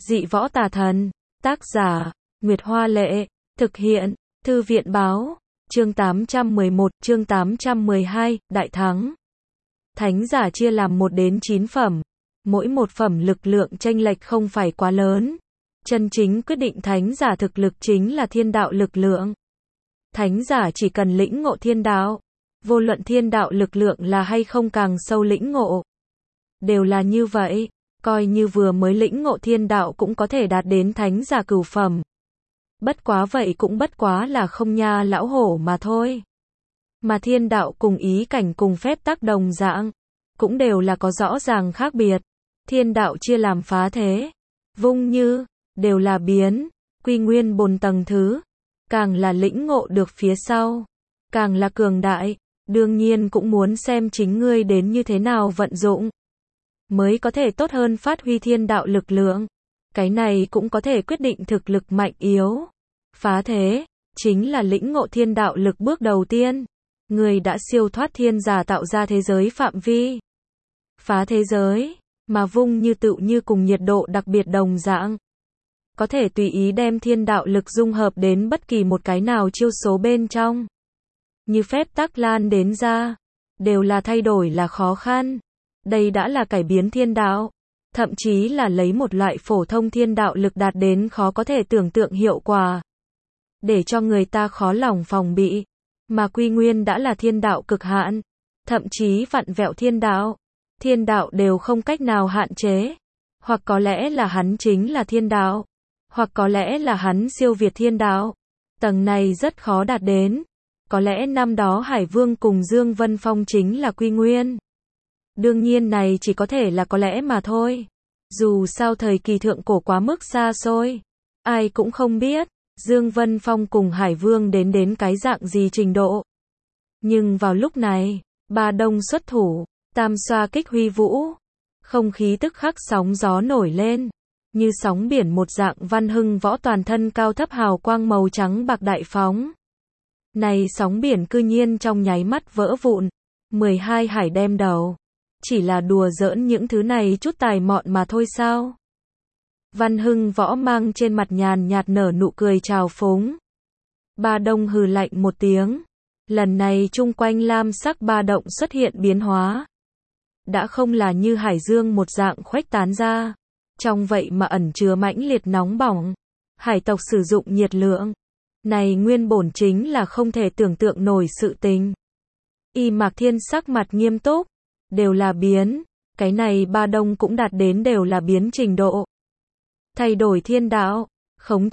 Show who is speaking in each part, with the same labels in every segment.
Speaker 1: Dị võ tà thần. Tác giả, Nguyệt Hoa Lệ. Thực hiện, Thư viện Báo. Chương 811, chương 812, Đại Thắng. Thánh giả chia làm 1 đến 9 phẩm. Mỗi một phẩm lực lượng chênh lệch không phải quá lớn. Chân chính quyết định thánh giả thực lực chính là thiên đạo lực lượng. Thánh giả chỉ cần lĩnh ngộ thiên đạo. Vô luận thiên đạo lực lượng là hay không càng sâu lĩnh ngộ. Đều là như vậy. Coi như vừa mới lĩnh ngộ thiên đạo cũng có thể đạt đến thánh giả cửu phẩm. Bất quá vậy cũng bất quá là không nha lão hổ mà thôi. Mà thiên đạo cùng ý cảnh cùng phép tắc đồng dạng, cũng đều là có rõ ràng khác biệt. Thiên đạo chia làm phá thế, vung như, đều là biến, quy nguyên bồn tầng thứ. Càng là lĩnh ngộ được phía sau, càng là cường đại, đương nhiên cũng muốn xem chính ngươi đến như thế nào vận dụng. Mới có thể tốt hơn phát huy thiên đạo lực lượng. Cái này cũng có thể quyết định thực lực mạnh yếu. Phá thế, chính là lĩnh ngộ thiên đạo lực bước đầu tiên. Người đã siêu thoát thiên giả tạo ra thế giới phạm vi. Phá thế giới, mà vung như tựu như cùng nhiệt độ đặc biệt đồng dạng. Có thể tùy ý đem thiên đạo lực dung hợp đến bất kỳ một cái nào chiêu số bên trong. Như phép tắc lan đến ra, đều là thay đổi là khó khăn. Đây đã là cải biến thiên đạo, thậm chí là lấy một loại phổ thông thiên đạo lực đạt đến khó có thể tưởng tượng hiệu quả. Để cho người ta khó lòng phòng bị, mà quy nguyên đã là thiên đạo cực hạn, thậm chí vặn vẹo thiên đạo đều không cách nào hạn chế. Hoặc có lẽ là hắn chính là thiên đạo, hoặc có lẽ là hắn siêu việt thiên đạo. Tầng này rất khó đạt đến. Có lẽ năm đó Hải Vương cùng Dương Vân Phong chính là quy nguyên. Đương nhiên này chỉ có thể là có lẽ mà thôi. Dù sao thời kỳ thượng cổ quá mức xa xôi, ai cũng không biết Dương Vân Phong cùng Hải Vương đến cái dạng gì trình độ. Nhưng vào lúc này, Ba Đông xuất thủ, tam xoa kích huy vũ, không khí tức khắc sóng gió nổi lên, như sóng biển một dạng. Văn Hưng Võ toàn thân cao thấp hào quang màu trắng bạc đại phóng. Này sóng biển cư nhiên trong nháy mắt vỡ vụn, 12 hải đem đầu. Chỉ là đùa giỡn những thứ này chút tài mọn mà thôi sao? Văn Hưng Võ mang trên mặt nhàn nhạt nở nụ cười trào phúng. Ba Đông hừ lạnh một tiếng. Lần này chung quanh lam sắc ba động xuất hiện biến hóa. Đã không là như hải dương một dạng khuếch tán ra. Trong vậy mà ẩn chứa mãnh liệt nóng bỏng. Hải tộc sử dụng nhiệt lượng. Này nguyên bổn chính là không thể tưởng tượng nổi sự tình. Y Mạc Thiên sắc mặt nghiêm túc. Đều là biến, cái này Ba Đông cũng đạt đến đều là biến trình độ. Thay đổi thiên đạo, khống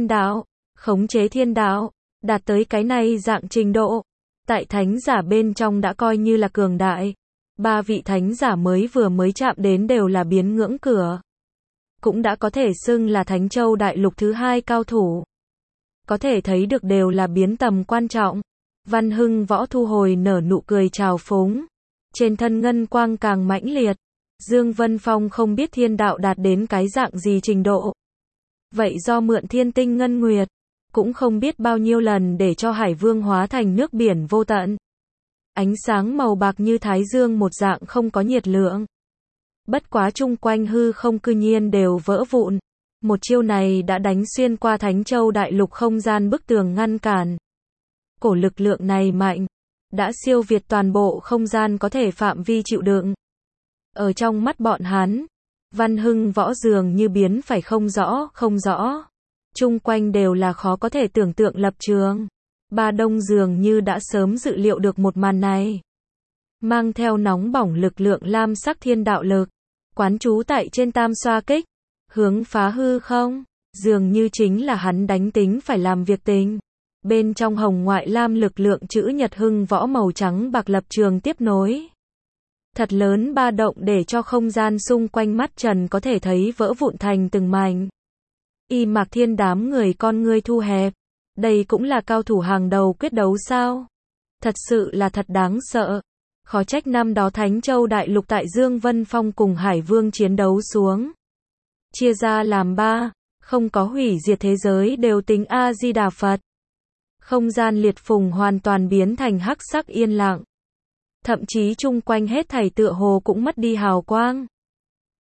Speaker 1: chế thiên đạo, đạt tới cái này dạng trình độ. Tại thánh giả bên trong đã coi như là cường đại. 3 vị thánh giả vừa mới chạm đến đều là biến ngưỡng cửa. Cũng đã có thể xưng là Thánh Châu Đại Lục thứ 2 cao thủ. Có thể thấy được đều là biến tầm quan trọng. Văn Hưng Võ thu hồi nở nụ cười trào phúng. Trên thân ngân quang càng mãnh liệt. Dương Vân Phong không biết thiên đạo đạt đến cái dạng gì trình độ. Vậy do mượn thiên tinh ngân nguyệt, cũng không biết bao nhiêu lần để cho Hải Vương hóa thành nước biển vô tận. Ánh sáng màu bạc như thái dương một dạng không có nhiệt lượng. Bất quá chung quanh hư không cư nhiên đều vỡ vụn. Một chiêu này đã đánh xuyên qua Thánh Châu Đại Lục không gian bức tường ngăn cản. Cổ lực lượng này mạnh, đã siêu việt toàn bộ không gian có thể phạm vi chịu đựng. Ở trong mắt bọn hắn, Văn Hưng Võ dường như biến phải không rõ. Chung quanh đều là khó có thể tưởng tượng lập trường. Ba Đông dường như đã sớm dự liệu được một màn này. Mang theo nóng bỏng lực lượng lam sắc thiên đạo lực, quán trú tại trên tam xoa kích, hướng phá hư không, dường như chính là hắn đánh tính phải làm việc tình. Bên trong hồng ngoại lam lực lượng chữ nhật Hưng Võ màu trắng bạc lập trường tiếp nối. Thật lớn ba động để cho không gian xung quanh mắt trần có thể thấy vỡ vụn thành từng mảnh. Y Mạc Thiên đám người con ngươi thu hẹp. Đây cũng là cao thủ hàng đầu quyết đấu sao? Thật sự là thật đáng sợ. Khó trách năm đó Thánh Châu Đại Lục tại Dương Vân Phong cùng Hải Vương chiến đấu xuống. Chia ra làm 3, không có hủy diệt thế giới đều tính A-di-đà Phật. Không gian liệt phùng hoàn toàn biến thành hắc sắc yên lặng. Thậm chí chung quanh hết thảy tựa hồ cũng mất đi hào quang.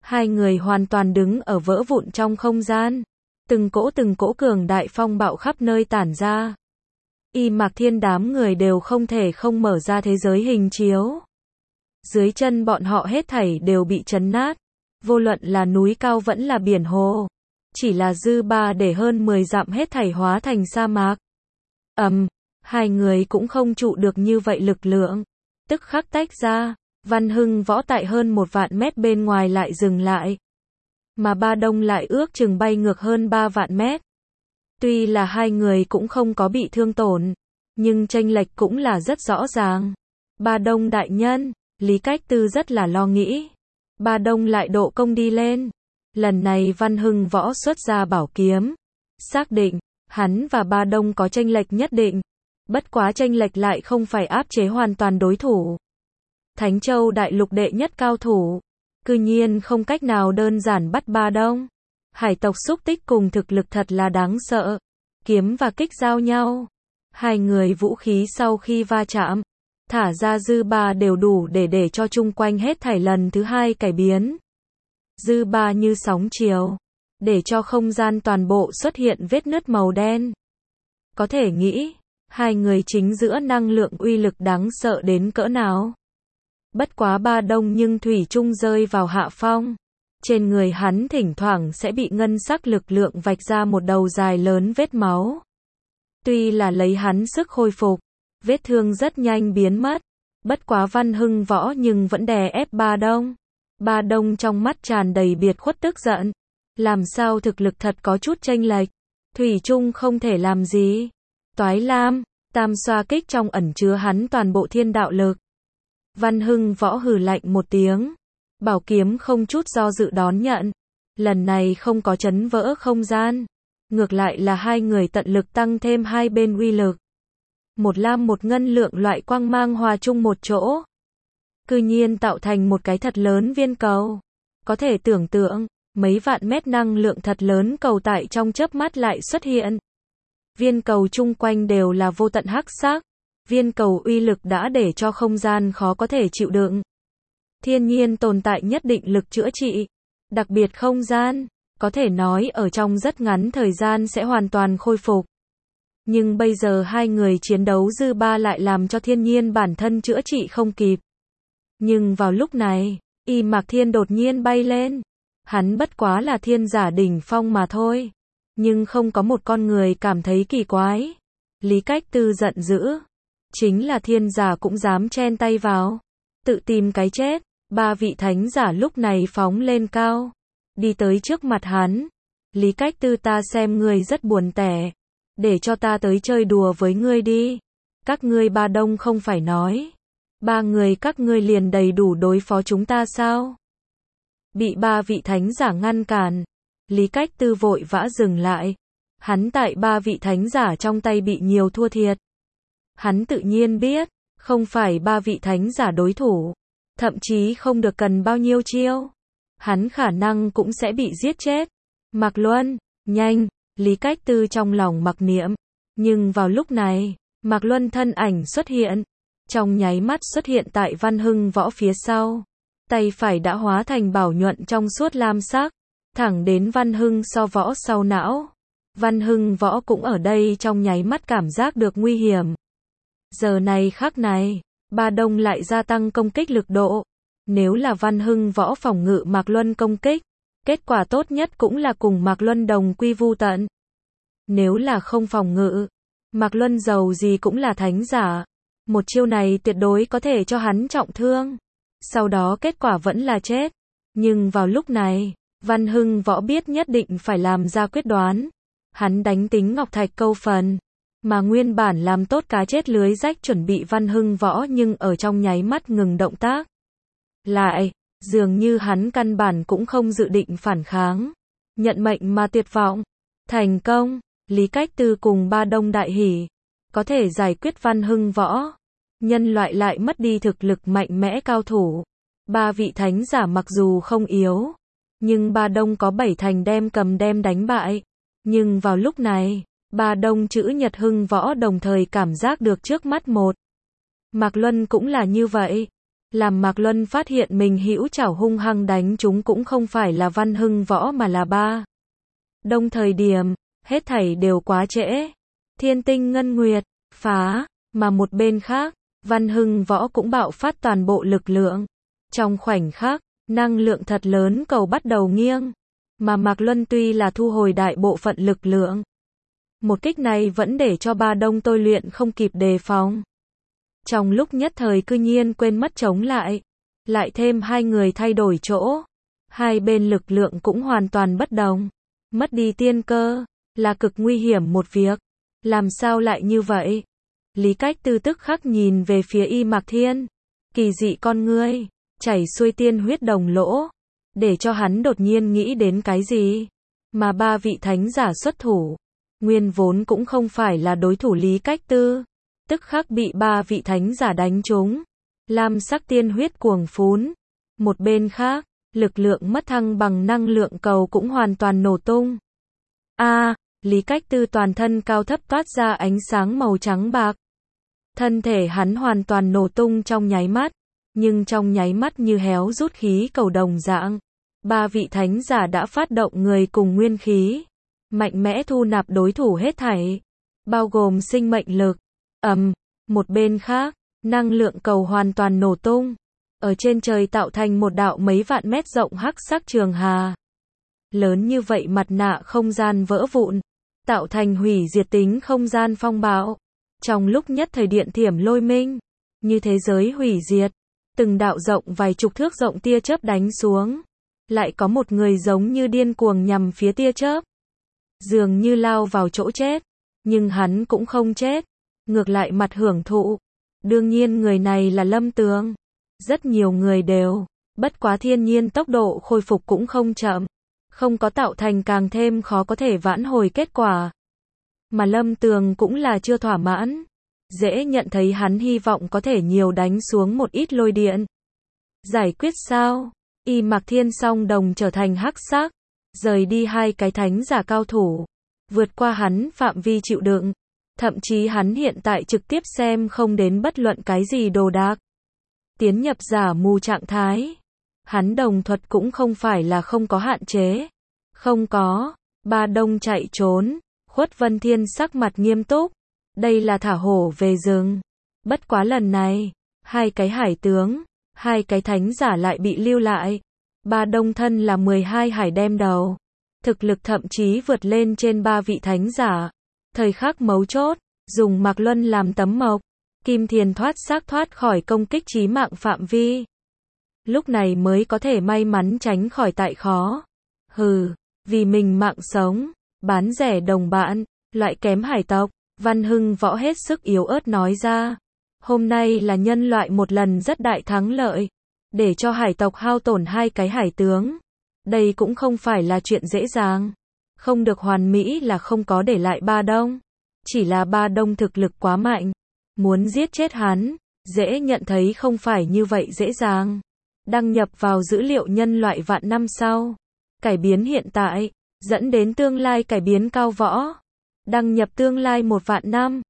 Speaker 1: Hai người hoàn toàn đứng ở vỡ vụn trong không gian. Từng cỗ cường đại phong bạo khắp nơi tản ra. Y Mạc Thiên đám người đều không thể không mở ra thế giới hình chiếu. Dưới chân bọn họ hết thảy đều bị chấn nát. Vô luận là núi cao vẫn là biển hồ. Chỉ là dư ba để hơn 10 dặm hết thảy hóa thành sa mạc. Hai người cũng không trụ được như vậy lực lượng. Tức khắc tách ra. Văn Hưng Võ tại hơn 1 vạn mét bên ngoài lại dừng lại. Mà Ba Đông lại ước chừng bay ngược hơn 3 vạn mét. Tuy là hai người cũng không có bị thương tổn, nhưng chênh lệch cũng là rất rõ ràng. Ba Đông đại nhân, Lý Cách Tư rất là lo nghĩ. Ba Đông lại độ công đi lên. Lần này Văn Hưng Võ xuất ra bảo kiếm. Xác định, hắn và Ba Đông có chênh lệch nhất định. Bất quá chênh lệch lại không phải áp chế hoàn toàn đối thủ. Thánh Châu đại lục đệ nhất cao thủ. Cư nhiên không cách nào đơn giản bắt Ba Đông. Hải tộc xúc tích cùng thực lực thật là đáng sợ. Kiếm và kích giao nhau. Hai người vũ khí sau khi va chạm, thả ra dư ba đều đủ để cho chung quanh hết thảy lần thứ hai cải biến. Dư ba như sóng chiều, để cho không gian toàn bộ xuất hiện vết nứt màu đen. Có thể nghĩ, hai người chính giữa năng lượng uy lực đáng sợ đến cỡ nào. Bất quá Ba Đông nhưng thủy chung rơi vào hạ phong. Trên người hắn thỉnh thoảng sẽ bị ngân sắc lực lượng vạch ra một đầu dài lớn vết máu. Tuy là lấy hắn sức khôi phục, vết thương rất nhanh biến mất. Bất quá Văn Hưng Võ nhưng vẫn đè ép Ba Đông. Ba Đông trong mắt tràn đầy biệt khuất tức giận. Làm sao thực lực thật có chút chênh lệch. Thủy chung không thể làm gì. Toái Lam, tam xoa kích trong ẩn chứa hắn toàn bộ thiên đạo lực. Văn Hưng Võ hừ lạnh một tiếng. Bảo kiếm không chút do dự đón nhận. Lần này không có chấn vỡ không gian. Ngược lại là hai người tận lực tăng thêm hai bên uy lực. Một lam một ngân lượng loại quang mang hòa chung một chỗ. Cư nhiên tạo thành một cái thật lớn viên cầu. Có thể tưởng tượng, mấy vạn mét năng lượng thật lớn cầu tại trong chớp mắt lại xuất hiện. Viên cầu chung quanh đều là vô tận hắc sắc. Viên cầu uy lực đã để cho không gian khó có thể chịu đựng. Thiên nhiên tồn tại nhất định lực chữa trị. Đặc biệt không gian, có thể nói ở trong rất ngắn thời gian sẽ hoàn toàn khôi phục. Nhưng bây giờ hai người chiến đấu dư ba lại làm cho thiên nhiên bản thân chữa trị không kịp. Nhưng vào lúc này, Y Mạc Thiên đột nhiên bay lên. Hắn bất quá là thiên giả đỉnh phong mà thôi. Nhưng không có một con người cảm thấy kỳ quái. Lý Cách Tư giận dữ. Chính là thiên giả cũng dám chen tay vào. Tự tìm cái chết. Ba vị thánh giả lúc này phóng lên cao. Đi tới trước mặt hắn. Lý Cách Tư, ta xem ngươi rất buồn tẻ. Để cho ta tới chơi đùa với ngươi đi. Các ngươi Ba Đông không phải nói. Ba người các ngươi liền đầy đủ đối phó chúng ta sao? Bị ba vị thánh giả ngăn cản. Lý Cách Tư vội vã dừng lại. Hắn tại ba vị thánh giả trong tay bị nhiều thua thiệt. Hắn tự nhiên biết, không phải ba vị thánh giả đối thủ. Thậm chí không được cần bao nhiêu chiêu. Hắn khả năng cũng sẽ bị giết chết. Mạc Luân, nhanh, Lý Cách Tư trong lòng mặc niệm. Nhưng vào lúc này, Mạc Luân thân ảnh xuất hiện. Trong nháy mắt xuất hiện tại Văn Hưng Võ phía sau. Tay phải đã hóa thành bảo nhuận trong suốt lam sắc. Thẳng đến Văn Hưng Võ sau não. Văn Hưng Võ cũng ở đây trong nháy mắt cảm giác được nguy hiểm. Giờ này khắc này, Ba Đông lại gia tăng công kích lực độ. Nếu là Văn Hưng Võ phòng ngự Mạc Luân công kích, kết quả tốt nhất cũng là cùng Mạc Luân đồng quy vu tận. Nếu là không phòng ngự, Mạc Luân dầu gì cũng là thánh giả. Một chiêu này tuyệt đối có thể cho hắn trọng thương. Sau đó kết quả vẫn là chết. Nhưng vào lúc này, Văn Hưng Võ biết nhất định phải làm ra quyết đoán. Hắn đánh tính ngọc thạch câu phần. Mà nguyên bản làm tốt cá chết lưới rách chuẩn bị Văn Hưng Võ nhưng ở trong nháy mắt ngừng động tác. Lại, dường như hắn căn bản cũng không dự định phản kháng. Nhận mệnh mà tuyệt vọng. Thành công, Lý Cách Tư cùng Ba Đông đại hỉ. Có thể giải quyết Văn Hưng Võ. Nhân loại lại mất đi thực lực mạnh mẽ cao thủ. Ba vị thánh giả mặc dù không yếu. Nhưng Ba Đông có 7 thành đem đánh bại. Nhưng vào lúc này, Ba Đông chữ Nhật Hưng Võ đồng thời cảm giác được trước mắt một. Mạc Luân cũng là như vậy. Làm Mạc Luân phát hiện mình hữu chảo hung hăng đánh chúng cũng không phải là Văn Hưng Võ mà là Ba Đông. Thời điểm, hết thảy đều quá trễ. Thiên tinh ngân nguyệt, phá, mà một bên khác, Văn Hưng Võ cũng bạo phát toàn bộ lực lượng. Trong khoảnh khắc, năng lượng thật lớn cầu bắt đầu nghiêng, mà Mạc Luân tuy là thu hồi đại bộ phận lực lượng. Một kích này vẫn để cho Ba Đông tôi luyện không kịp đề phòng. Trong lúc nhất thời cư nhiên quên mất chống lại thêm hai người thay đổi chỗ. Hai bên lực lượng cũng hoàn toàn bất đồng. Mất đi tiên cơ, là cực nguy hiểm một việc. Làm sao lại như vậy? Lý Cách Tư tức khắc nhìn về phía Y Mạc Thiên. Kỳ dị con ngươi, chảy xuôi tiên huyết đồng lỗ. Để cho hắn đột nhiên nghĩ đến cái gì? Mà ba vị thánh giả xuất thủ. Nguyên vốn cũng không phải là đối thủ Lý Cách Tư. Tức khắc bị ba vị thánh giả đánh trúng. Lam sắc tiên huyết cuồng phún. Một bên khác, lực lượng mất thăng bằng năng lượng cầu cũng hoàn toàn nổ tung. Lý Cách Tư toàn thân cao thấp toát ra ánh sáng màu trắng bạc. Thân thể hắn hoàn toàn nổ tung trong nháy mắt, nhưng trong nháy mắt như héo rút khí cầu đồng dạng. Ba vị thánh giả đã phát động người cùng nguyên khí, mạnh mẽ thu nạp đối thủ hết thảy, bao gồm sinh mệnh lực. Một bên khác, năng lượng cầu hoàn toàn nổ tung, ở trên trời tạo thành một đạo mấy vạn mét rộng hắc sắc trường hà. Lớn như vậy mặt nạ không gian vỡ vụn, tạo thành hủy diệt tính không gian phong bạo. Trong lúc nhất thời điện thiểm lôi minh, như thế giới hủy diệt, từng đạo rộng vài chục thước rộng tia chớp đánh xuống. Lại có một người giống như điên cuồng nhằm phía tia chớp, dường như lao vào chỗ chết, nhưng hắn cũng không chết, ngược lại mặt hưởng thụ. Đương nhiên người này là Lâm Tường. Rất nhiều người đều, bất quá thiên nhiên tốc độ khôi phục cũng không chậm, không có tạo thành càng thêm khó có thể vãn hồi kết quả. Mà Lâm Tường cũng là chưa thỏa mãn, dễ nhận thấy hắn hy vọng có thể nhiều đánh xuống một ít lôi điện. Giải quyết sao? Y Mạc Thiên song đồng trở thành hắc sắc, rời đi hai cái thánh giả cao thủ, vượt qua hắn phạm vi chịu đựng. Thậm chí hắn hiện tại trực tiếp xem không đến bất luận cái gì đồ đạc. Tiến nhập giả mù trạng thái. Hắn đồng thuật cũng không phải là không có hạn chế. Không có. Ba Đông chạy trốn. Khuất Vân Thiên sắc mặt nghiêm túc. Đây là thả hổ về rừng. Bất quá lần này, hai cái hải tướng, hai cái thánh giả lại bị lưu lại. Ba Đông thân là 12 hải đem đầu. Thực lực thậm chí vượt lên trên ba vị thánh giả. Thời khắc mấu chốt, dùng Mạc Luân làm tấm mộc, Kim Thiền thoát khỏi công kích chí mạng phạm vi. Lúc này mới có thể may mắn tránh khỏi tại khó. Vì mình mạng sống, bán rẻ đồng bạn, loại kém hải tộc. Văn Hưng Võ hết sức yếu ớt nói ra. Hôm nay là nhân loại một lần rất đại thắng lợi, để cho hải tộc hao tổn hai cái hải tướng. Đây cũng không phải là chuyện dễ dàng. Không được hoàn mỹ là không có để lại Ba Đông. Chỉ là Ba Đông thực lực quá mạnh. Muốn giết chết hắn, dễ nhận thấy không phải như vậy dễ dàng. Đăng nhập vào dữ liệu nhân loại vạn năm sau. Cải biến hiện tại, dẫn đến tương lai cải biến cao võ. Đăng nhập tương lai 1 vạn năm.